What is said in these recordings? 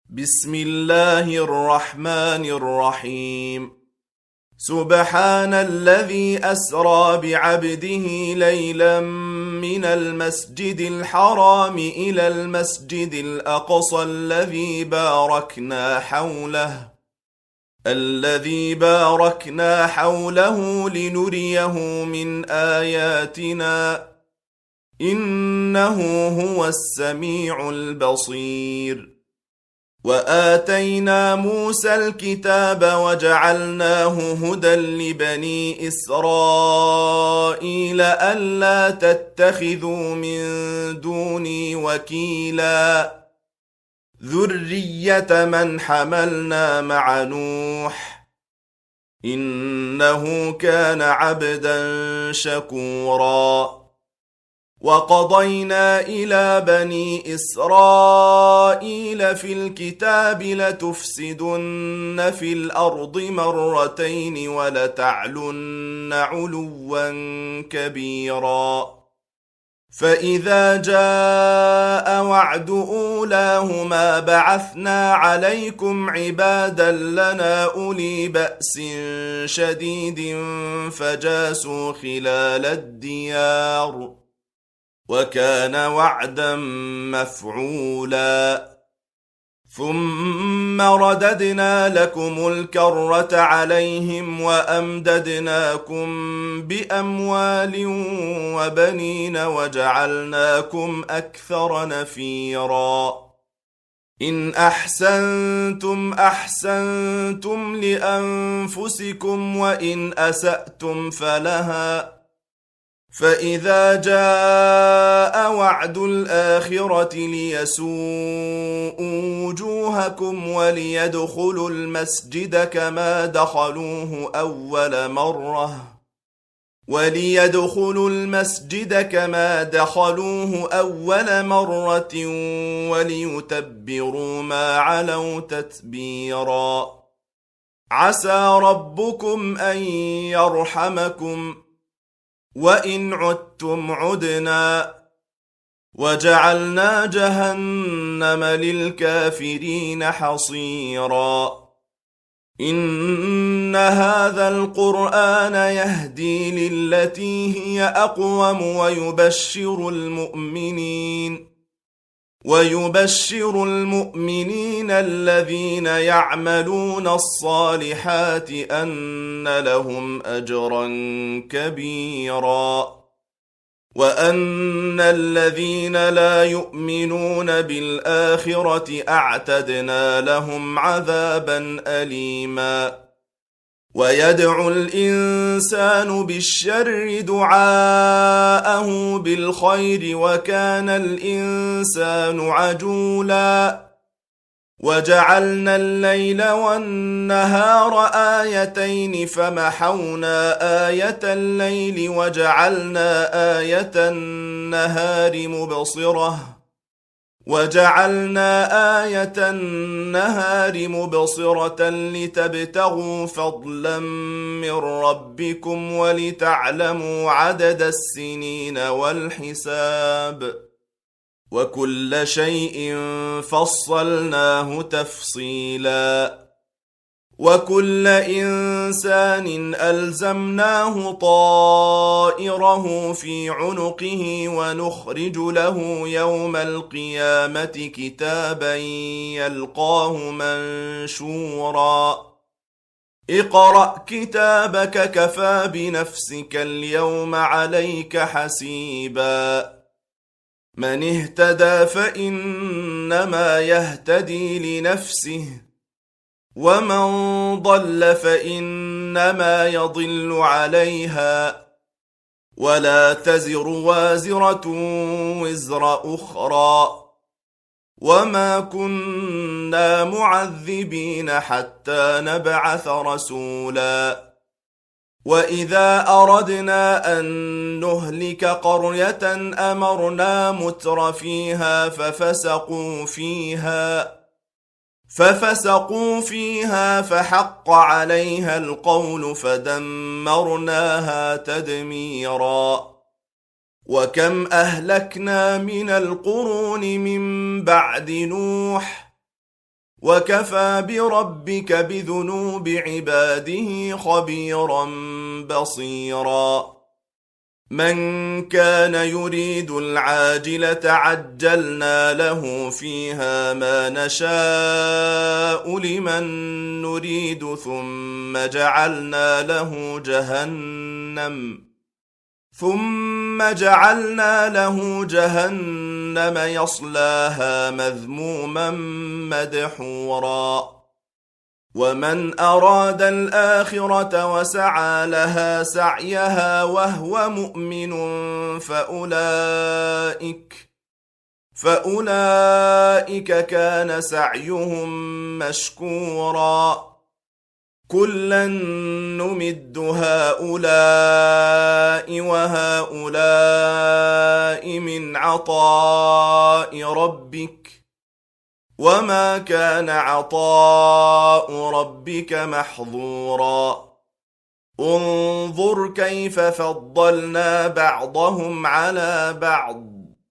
بسم الله الرحمن الرحيم. سبحان الذي أسرى بعبده ليلا من المسجد الحرام إلى المسجد الأقصى الذي باركنا حوله لنريه من آياتنا إنه هو السميع البصير. وآتينا موسى الكتاب وجعلناه هدى لبني إسرائيل ألا تتخذوا من دوني وكيلا ذرية من حملنا مع نوح إنه كان عبدا شكورا. وقضينا إلى بني إسرائيل في الكتاب لتفسدن في الأرض مرتين ولتعلن علوا كبيرا. فإذا جاء وعد أولاهما بعثنا عليكم عبادا لنا أولي بأس شديد فجاسوا خلال الديار وكان وعدا مفعولا. ثم رددنا لكم الكرة عليهم وأمددناكم بأموال وبنين وجعلناكم أكثر نفيرا. إن أحسنتم أحسنتم لأنفسكم وإن أسأتم فلها. فإذا جاء وعد الآخرة ليسوءوا وجوهكم وليدخلوا المسجد كما دخلوه أول مرة وليتبروا ما علوا تتبيرا. عسى ربكم أن يرحمكم وإن عدتم عدنا وجعلنا جهنم للكافرين حصيرا. إن هذا القرآن يهدي للتي هي أقوم ويبشر المؤمنين الذين يعملون الصالحات أن لهم أجرا كبيرا وأن الذين لا يؤمنون بالآخرة أعتدنا لهم عذابا أليما. ويدعو الإنسان بالشر دعاءه بالخير وكان الإنسان عجولا. وجعلنا الليل والنهار آيتين فمحونا آية الليل وجعلنا آية النهار مبصرة لتبتغوا فضلا من ربكم ولتعلموا عدد السنين والحساب وكل شيء فصلناه تفصيلا. وكل إنسان ألزمناه طائره في عنقه ونخرج له يوم القيامة كتابا يلقاه منشورا. اقرأ كتابك كفى بنفسك اليوم عليك حسيبا. من اهتدى فإنما يهتدي لنفسه ومن ضل فإنما يضل عليها ولا تزر وازرة وزر أخرى وما كنا معذبين حتى نبعث رسولا. وإذا أردنا أن نهلك قرية أمرنا متر فيها ففسقوا فيها فحق عليها القول فدمرناها تدميرا. وكم أهلكنا من القرون من بعد نوح وكفى بربك بذنوب عباده خبيرا بصيرا من كان يريد العاجلة عجلنا له فيها ما نشاء لمن نريد ثم جعلنا له جهنم يصلاها مذموما مدحورا ومن أراد الآخرة وسعى لها سعيها وهو مؤمن فأولئك كان سعيهم مشكورا كلا نمد هؤلاء وهؤلاء من عطاء ربك وما كان عطاء ربك محظورا انظر كيف فضلنا بعضهم على بعض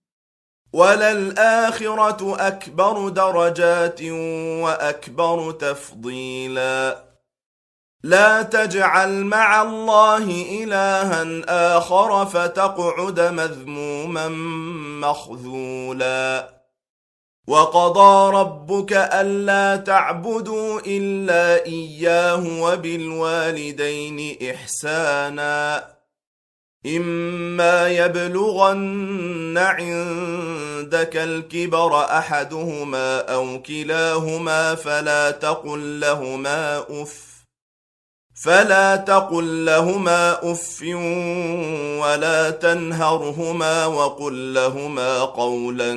وللآخرة أكبر درجات وأكبر تفضيلا لا تجعل مع الله إلها آخر فتقعد مذموما مخذولا وقضى ربك ألا تعبدوا إلا إياه وبالوالدين إحسانا إما يبلغن عندك الكبر أحدهما أو كلاهما فلا تقل لهما أف ولا تنهرهما وقل لهما قولا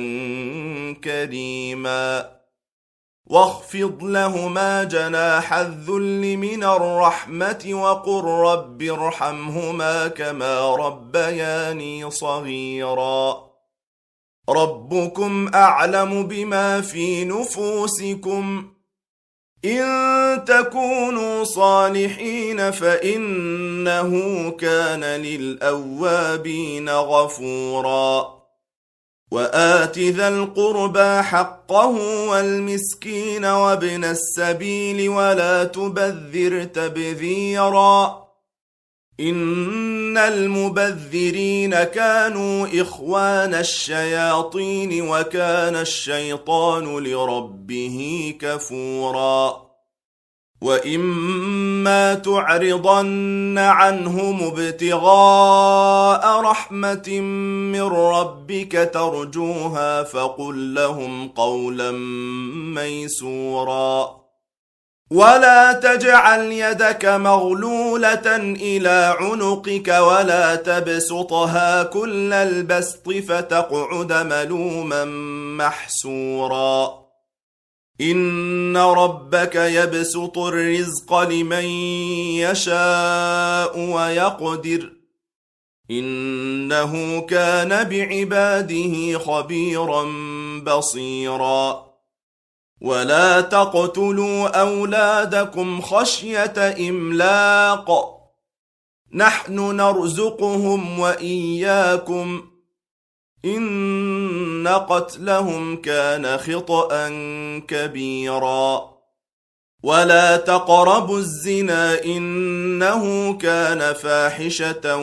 كريما واخفض لهما جناح الذل من الرحمة وقل رب ارحمهما كما ربياني صغيرا ربكم أعلم بما في نفوسكم إن تكونوا صالحين فإنه كان للأوابين غفورا وآت ذا القربى حقه والمسكين وابن السبيل ولا تبذر تبذيرا إن المبذرين كانوا إخوان الشياطين وكان الشيطان لربه كفورا وإما تعرضن عنهم ابتغاء رحمة من ربك ترجوها فقل لهم قولا ميسورا ولا تجعل يدك مغلولة إلى عنقك ولا تبسطها كل البسط فتقعد ملوما محسورا إن ربك يبسط الرزق لمن يشاء ويقدر إنه كان بعباده خبيرا بصيرا ولا تقتلوا أولادكم خشية إملاق نحن نرزقهم وإياكم إن قتلهم كان خطأ كبيرا ولا تقربوا الزنا إنه كان فاحشة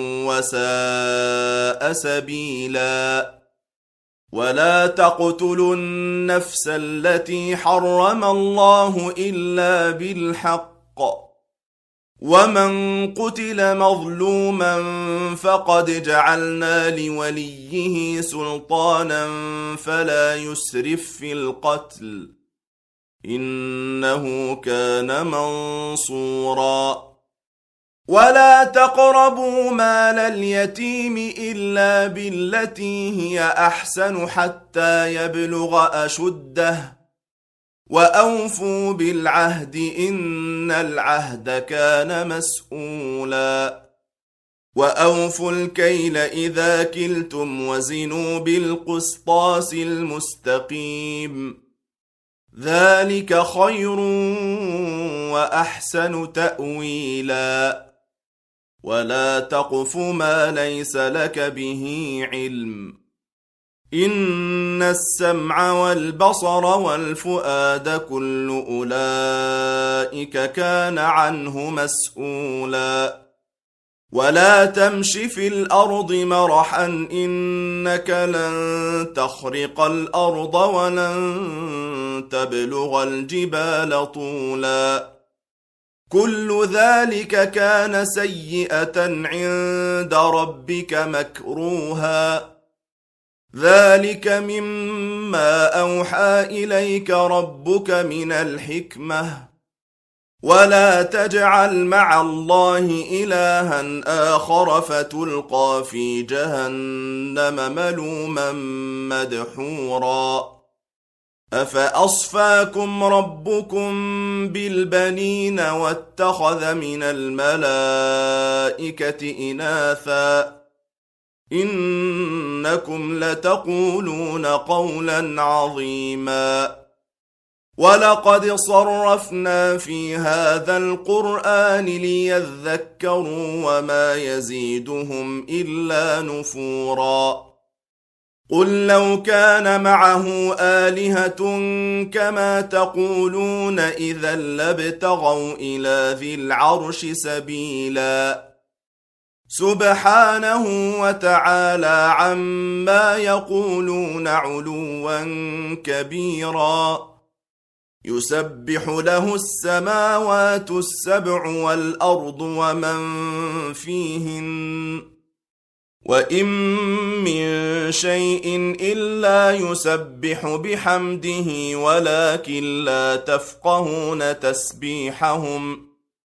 وساء سبيلا ولا تقتلوا النفس التي حرم الله إلا بالحق ومن قتل مظلوما فقد جعلنا لوليه سلطانا فلا يسرف في القتل إنه كان منصورا ولا تقربوا مال اليتيم إلا بالتي هي أحسن حتى يبلغ أشده وأوفوا بالعهد إن العهد كان مسؤولا وأوفوا الكيل إذا كلتم وزنوا بالقسطاس المستقيم ذلك خير وأحسن تأويلا ولا تقف ما ليس لك به علم إن السمع والبصر والفؤاد كل أولئك كان عنه مسؤولا ولا تمش في الأرض مرحا إنك لن تخرق الأرض ولن تبلغ الجبال طولا كل ذلك كان سيئة عند ربك مكروها ذلك مما أوحى إليك ربك من الحكمة ولا تجعل مع الله إلها آخر فتلقى في جهنم ملوما مدحورا أفأصفاكم ربكم بالبنين واتخذ من الملائكة إناثا إنكم لتقولون قولا عظيما ولقد صرفنا في هذا القرآن ليذكروا وما يزيدهم إلا نفورا قل لو كان معه آلهة كما تقولون إذا لابتغوا إلى ذي العرش سبيلا سبحانه وتعالى عما يقولون علوا كبيرا يسبح له السماوات السبع والأرض ومن فيهن وإن من شيء إلا يسبح بحمده ولكن لا تفقهون تسبيحهم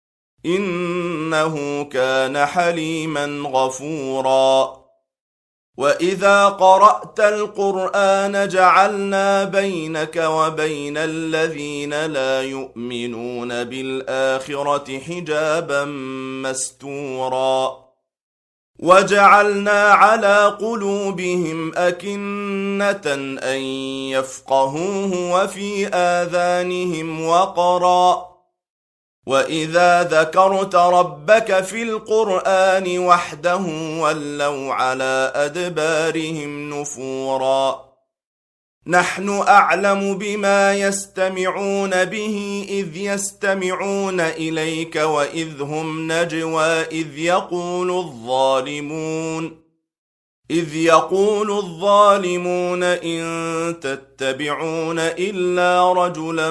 إنه كان حليما غفورا وإذا قرأت القرآن جعلنا بينك وبين الذين لا يؤمنون بالآخرة حجابا مستورا وجعلنا على قلوبهم أكنة أن يفقهوه وفي آذانهم وقرا وإذا ذكرت ربك في القرآن وحده ولوا على أدبارهم نفورا نحن أعلم بما يستمعون به إذ يستمعون إليك وإذ هم نجوى إذ يقول الظالمون إن تتبعون إلا رجلا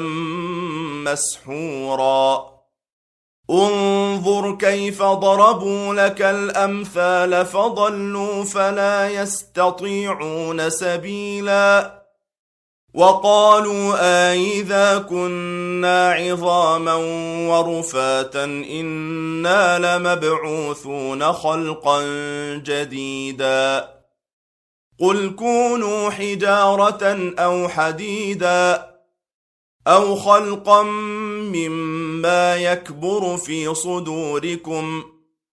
مسحورا انظر كيف ضربوا لك الأمثال فضلوا فلا يستطيعون سبيلا وقالوا أإذا كنا عظاما ورفاتا إنا لمبعوثون خلقا جديدا قل كونوا حجارة أو حديدا أو خلقا مما يكبر في صدوركم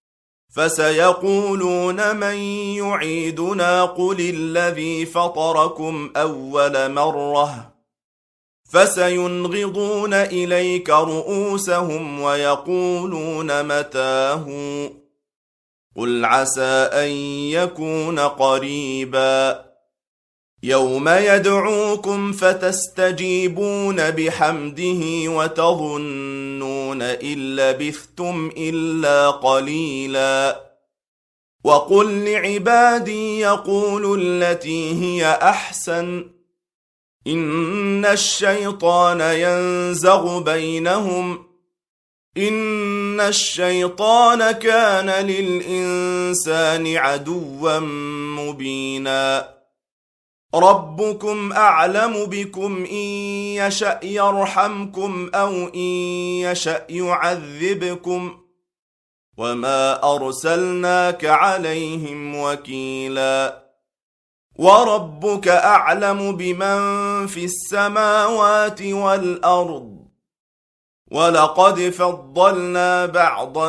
فسيقولون من يعيدنا قل الذي فطركم أول مرة فسينغضون إليك رؤوسهم ويقولون متاه قل عسى أن يكون قريبا يوم يدعوكم فتستجيبون بحمده وتظنون إن لبثتم إلا قليلا وقل لعبادي يقولوا التي هي أحسن إن الشيطان ينزغ بينهم إن الشيطان كان للإنسان عدوا مبينا ربكم أعلم بكم إن يشأ يرحمكم أو إن يشأ يعذبكم وما أرسلناك عليهم وكيلا وربك أعلم بمن في السماوات والأرض ولقد فضلنا بعض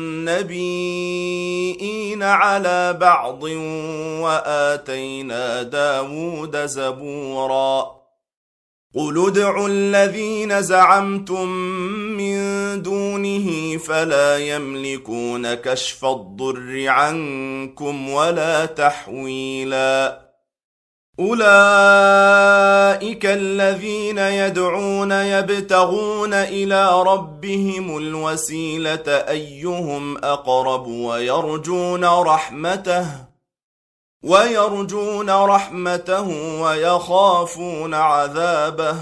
النبيين على بعض وآتينا داود زبورا قل ادعوا الذين زعمتم من دونه فلا يملكون كشف الضر عنكم ولا تحويلا أولئك الذين يدعون يبتغون إلى ربهم الوسيلة أيهم أقرب ويرجون رحمته ويخافون عذابه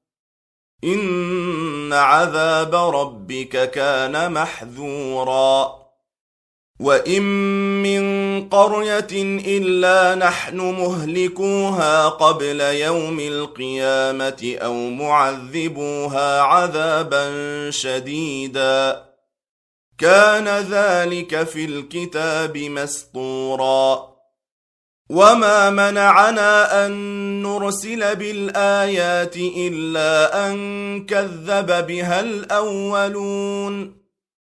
إن عذاب ربك كان محذورا وإن من قرية إلا نحن مهلكوها قبل يوم القيامة أو معذبوها عذابا شديدا كان ذلك في الكتاب مسطورا وما منعنا أن نرسل بالآيات إلا أن كذب بها الأولون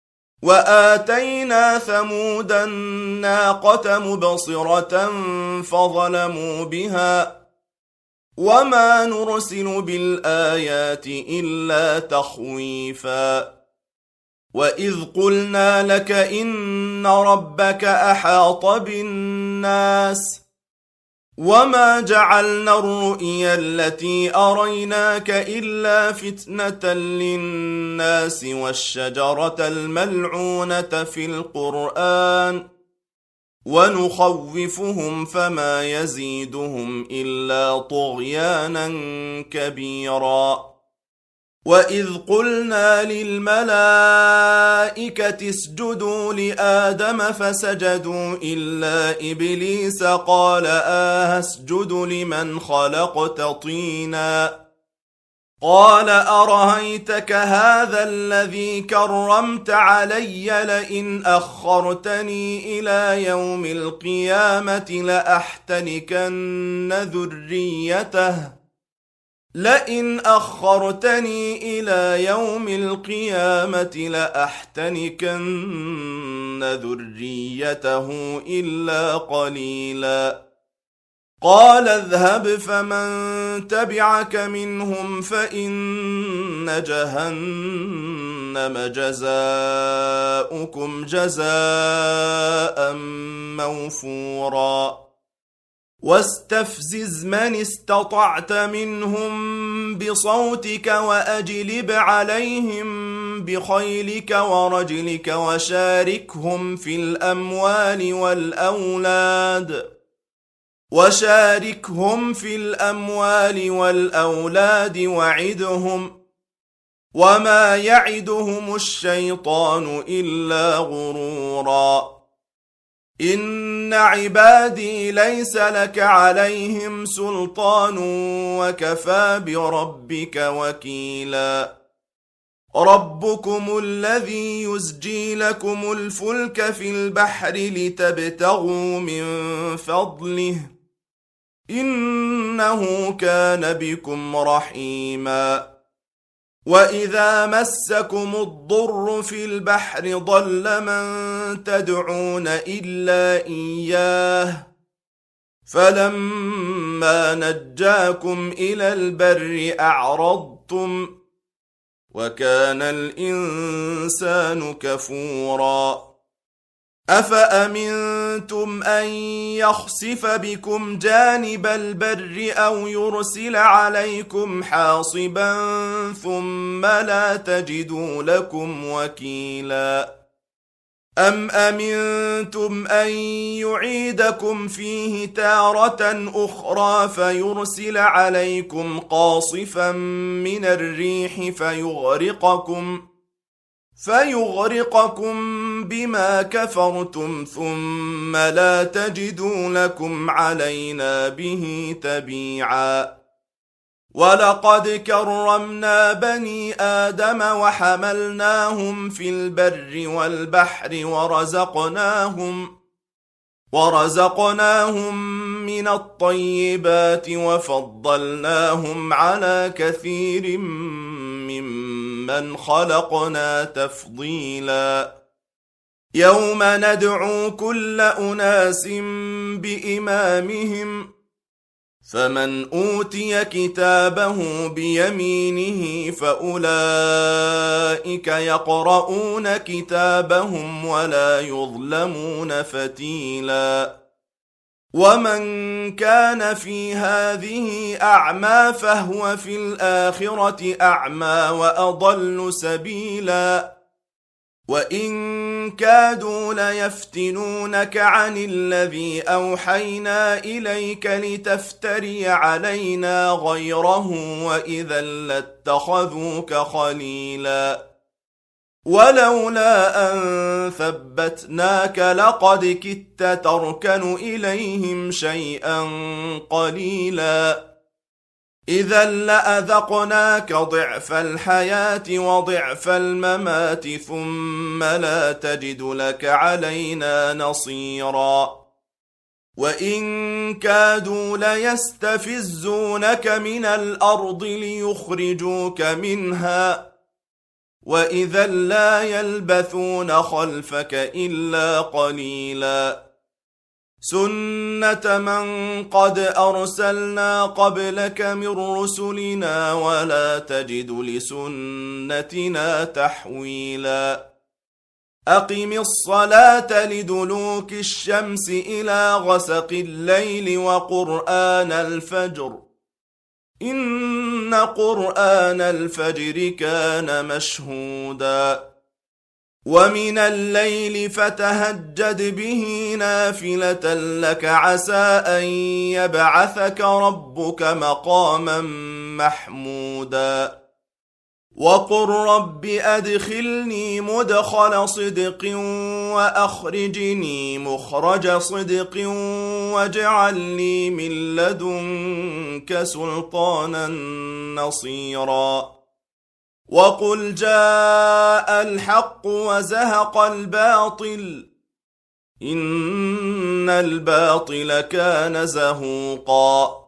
وآتينا ثمود الناقة مبصرة فظلموا بها وما نرسل بالآيات إلا تخويفا وإذ قلنا لك إن ربك أحاط بالناس وما جعلنا الرؤيا التي أريناك إلا فتنة للناس والشجرة الملعونة في القرآن ونخوفهم فما يزيدهم إلا طغيانا كبيرا وإذ قلنا للملائكة اسجدوا لآدم فسجدوا إلا إبليس قال أسجد لمن خلقت طينا قال أرهيتك هذا الذي كرمت علي لئن أخرتني إلى يوم القيامة لأحتنكن ذريته إلا قليلا قال اذهب فمن تبعك منهم فإن جهنم جزاؤكم جزاء موفورا واستفزز من استطعت منهم بصوتك وأجلب عليهم بخيلك ورجلك وشاركهم في الأموال والأولاد وعدهم وما يعدهم الشيطان إلا غرورا إن عبادي ليس لك عليهم سلطان وكفى بربك وكيلا ربكم الذي يزجي لكم الفلك في البحر لتبتغوا من فضله إنه كان بكم رحيما وإذا مسكم الضر في البحر ضل من تدعون إلا إياه فلما نجاكم إلى البر أعرضتم وكان الإنسان كفورا أفأمنتم أن يخسف بكم جانب البر أو يرسل عليكم حاصبا ثم لا تجدوا لكم وكيلا أم أمنتم أن يعيدكم فيه تارة أخرى فيرسل عليكم قاصفا من الريح فيغرقكم بما كفرتم ثم لا تجدوا لكم علينا به تبيعا ولقد كرمنا بني آدم وحملناهم في البر والبحر ورزقناهم من الطيبات وفضلناهم على كثير ممن خلقنا تفضيلا يوم ندعو كل أناس بإمامهم فمن أوتي كتابه بيمينه فأولئك يقرؤون كتابهم ولا يظلمون فتيلا ومن كان في هذه أعمى فهو في الآخرة أعمى وأضل سبيلا وإن كادوا ليفتنونك عن الذي أوحينا إليك لتفتري علينا غيره وإذا لاتخذوك خليلا ولولا أن ثبتناك لقد كدت تركن إليهم شيئا قليلا إذا لأذقناك ضعف الحياة وضعف الممات ثم لا تجد لك علينا نصيرا وإن كادوا ليستفزونك من الأرض ليخرجوك منها وإذا لا يلبثون خلفك إلا قليلا سنة من قد أرسلنا قبلك من رسلنا ولا تجد لسنتنا تحويلا أقم الصلاة لدلوك الشمس إلى غسق الليل وقرآن الفجر إن قرآن الفجر كان مشهودا ومن الليل فتهجد به نافلة لك عسى أن يبعثك ربك مقاما محمودا وقل رب أدخلني مدخل صدق وأخرجني مخرج صدق واجعل لي من لدنك سلطانا نصيرا وقل جاء الحق وزهق الباطل إن الباطل كان زهوقا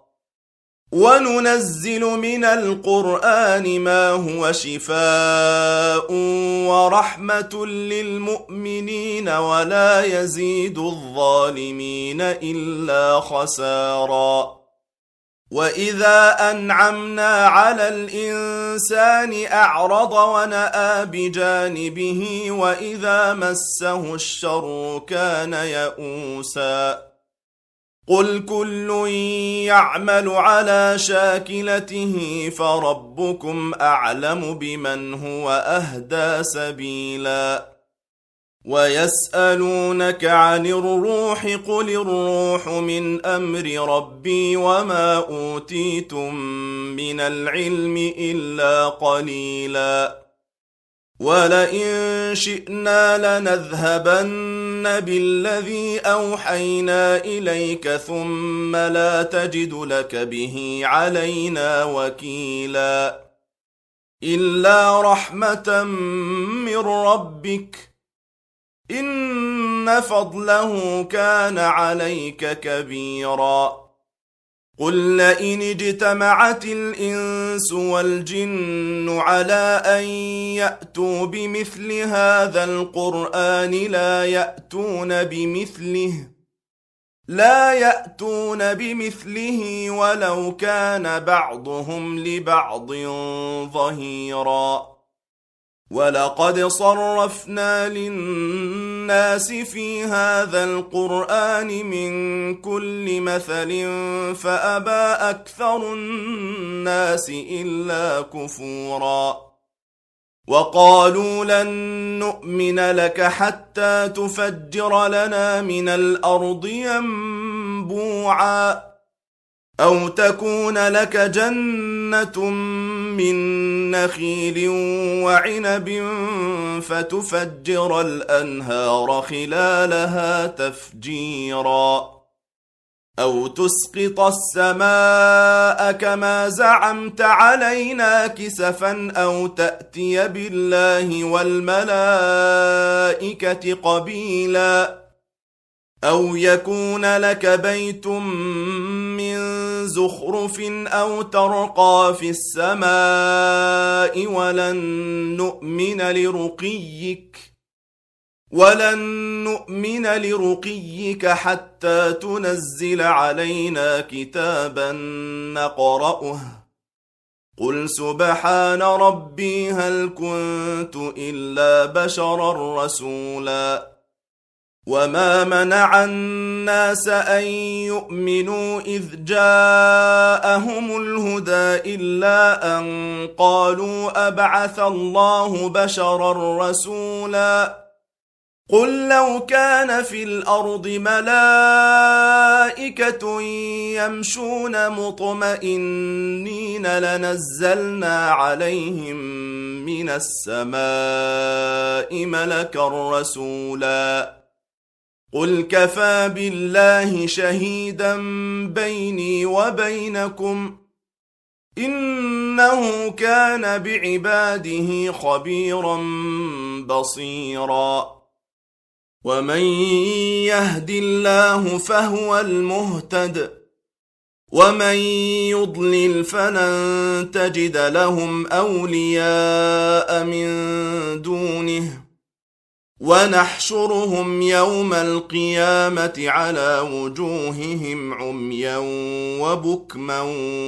وننزل من القرآن ما هو شفاء ورحمة للمؤمنين ولا يزيد الظالمين إلا خسارا وإذا أنعمنا على الإنسان أعرض ونأى بجانبه وإذا مسه الشر كان يئوسا قل كل يعمل على شاكلته فربكم أعلم بمن هو أهدى سبيلا ويسألونك عن الروح قل الروح من أمر ربي وما أوتيتم من العلم إلا قليلا ولئن شئنا لنذهبن بالذي أوحينا إليك ثم لا تجد لك به علينا وكيلا إلا رحمة من ربك إن فضله كان عليك كبيرا قل لئن اجتمعت الإنس والجن على أن يأتوا بمثل هذا القرآن لا يأتون بمثله ولو كان بعضهم لبعض ظهيرا ولقد صرفنا للناس في هذا القرآن من كل مثل فأبى أكثر الناس إلا كفورا وقالوا لن نؤمن لك حتى تفجر لنا من الأرض ينبوعا أو تكون لك جنة من نخيل وعنب فتفجر الأنهار خلالها تفجيرا أو تسقط السماء كما زعمت علينا كسفا أو تأتي بالله والملائكة قبيلا أو يكون لك بيت من زخرف أو ترقى في السماء ولن نؤمن لرقيك حتى تنزل علينا كتابا نقرأه قل سبحان ربي هل كنت إلا بشرا رسولا وما منع الناس أن يؤمنوا إذ جاءهم الهدى إلا أن قالوا أبعث الله بشرا رسولا قل لو كان في الأرض ملائكة يمشون مطمئنين لنزلنا عليهم من السماء ملكا رسولا قل كفى بالله شهيدا بيني وبينكم إنه كان بعباده خبيرا بصيرا ومن يهد الله فهو المهتد ومن يضلل فلن تجد لهم أولياء من دونه ونحشرهم يوم القيامة على وجوههم عميا وبكما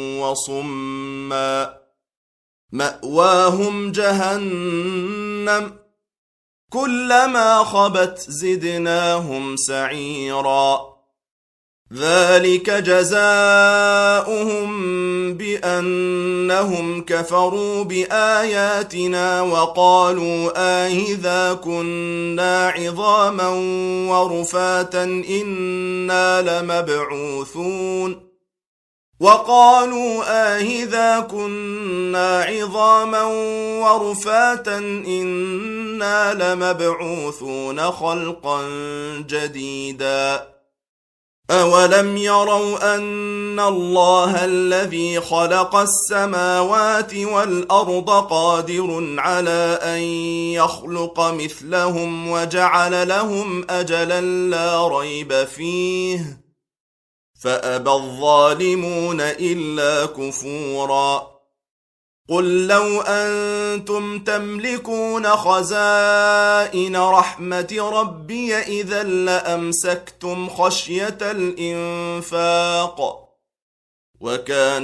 وصما مأواهم جهنم كلما خبت زدناهم سعيرا ذلك جزاؤهم بأنهم كفروا بآياتنا وقالوا أإذا كنا عظاما ورفاتا إنا لمبعوثون وقالوا أإذا كنا عظاما ورفاتا إنا لمبعوثون خلقا جديدا أولم يروا أن الله الذي خلق السماوات والأرض قادر على أن يخلق مثلهم وجعل لهم أجلا لا ريب فيه فأبى الظالمون إلا كفورا قل لو أنتم تملكون خزائن رحمة ربي إذا لأمسكتم خشية الإنفاق وكان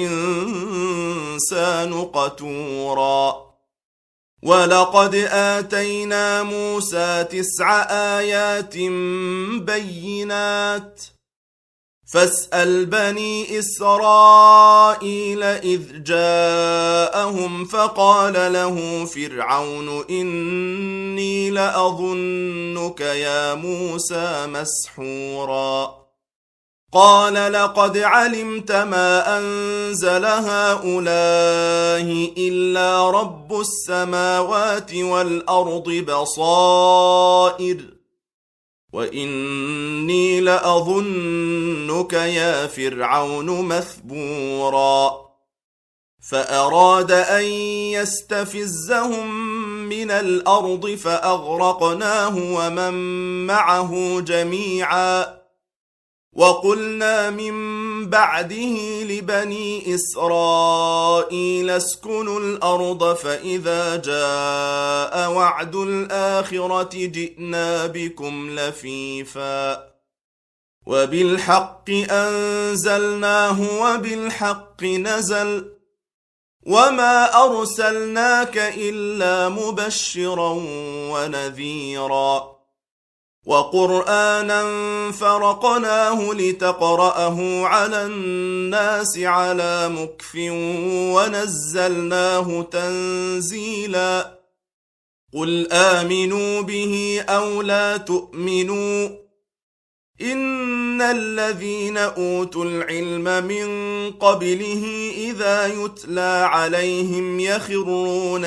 الإنسان قتورا ولقد آتينا موسى 9 آيات بينات فاسأل بني إسرائيل إذ جاءهم فقال له فرعون إني لأظنك يا موسى مسحورا قال لقد علمت ما أنزل هؤلاء إلا رب السماوات والأرض بصائر وإني لأظنك يا فرعون مثبورا فأراد أن يستفزهم من الأرض فأغرقناه ومن معه جميعا وقلنا من بعده لبني إسرائيل اسكنوا الأرض فإذا جاء وعد الآخرة جئنا بكم لفيفا وبالحق أنزلناه وبالحق نزل وما أرسلناك إلا مبشرا ونذيرا وقرآنا فرقناه لتقرأه على الناس على مكث ونزلناه تنزيلا قل آمنوا به أو لا تؤمنوا إن الذين أوتوا العلم من قبله إذا يتلى عليهم يخرون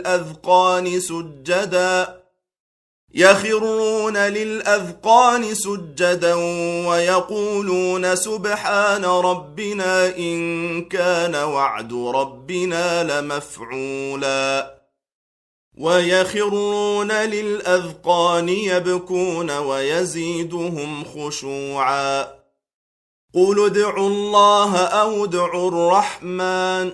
للأذقان سجدا ويقولون سبحان ربنا إن كان وعد ربنا لمفعولا ويخرون للأذقان يبكون ويزيدهم خشوعا قل ادعوا الله أو ادعوا الرحمن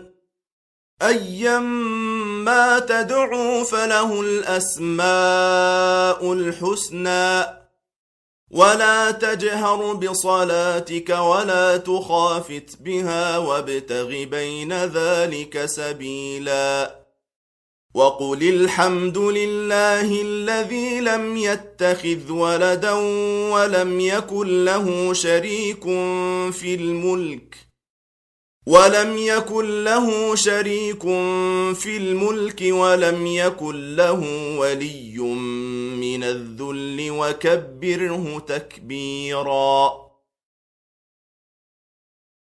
أيما تدعوا فله الأسماء الحسنى ولا تجهر بصلاتك ولا تخافت بها وابتغ بين ذلك سبيلا وقل الحمد لله الذي لم يتخذ ولدا ولم يكن له شريك في الملك ولم يكن له ولي من الذل وكبره تكبيرا.